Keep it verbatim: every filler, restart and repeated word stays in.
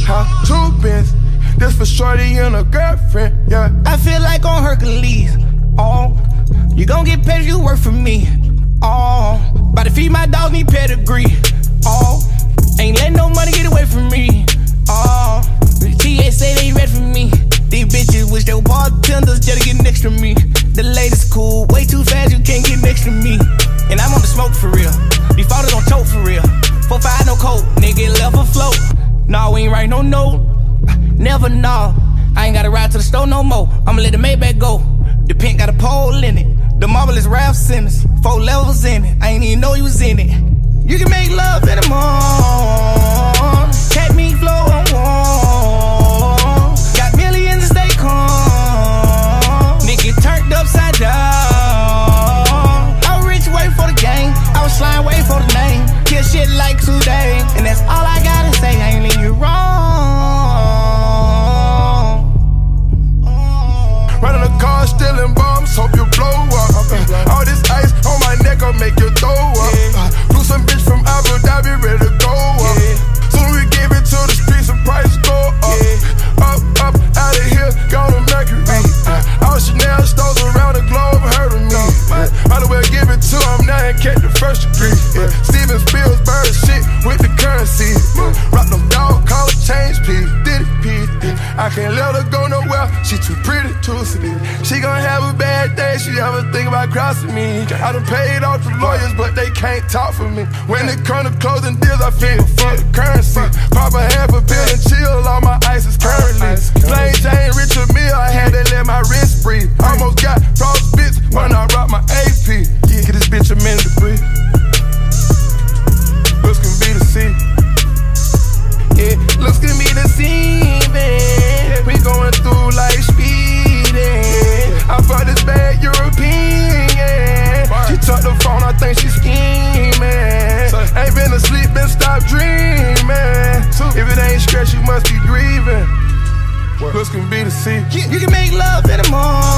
Huh? Two bins. This for shorty and a girlfriend, yeah. I feel like on Hercules. Oh, you gon' get paid if you work for me. Oh, about to feed my dog, need pedigree. Oh, ain't letting no money get away from me. Oh, the T A say they ready for me. These bitches wish they were bartenders just to get next to me. The latest cool, way too fast, you can't get next to me. And I'm on the smoke for real. These photos don't choke for real. Four five no coke, nigga left afloat. Nah, we ain't write no note. Never know. I ain't gotta ride to the store no more. I'ma let the Maybach go. The pink got a pole in it. The marble is Ralph Simmons. Four levels in it. I ain't even know you was in it. You can make love in the morning. Cat me flow on warm. Got millions to stay calm. Nigga turned upside down. I was rich, wait for the game. I was slime, wait for the name. Kill shit like today. And that's all I gotta say. I ain't leave you wrong. Running a car, stealing bombs, hope you blow up. All this ice on my neck, I'll make you throw up. Blew some bitch from Abu Dhabi, ready to go up. Soon we give it to the streets, the price go up. Up, up, out of here, go to Mercury. All Chanel stores around the globe, heard of me. Might as well give it to them now and catch the first degree. Steven Spielberg shit with the currency. Rock them dog collar change, P. Diddy, P. I can't let her go nowhere, she too pretty to sleep. She gon' have a bad day, she ever think about crossing me. I done paid off the lawyers, but they can't talk for me. When it come to closing deals, I feel for the currency. Pop a half a pill and chill, all my ice is currently. Plain Jane, Richard Mille, I had to let my wrist breathe. Almost got frostbite when I rock my A P. Get this bitch a minute to breathe. Looks can be the sea. Yeah, looks can be the scene, man. We going through like speeding. I fuck this bad European, yeah. She took the phone, I think she scheming. Ain't been asleep, been stopped dreaming. If it ain't stress, you must be grieving. Looks can be the sea. You can make love in the morning.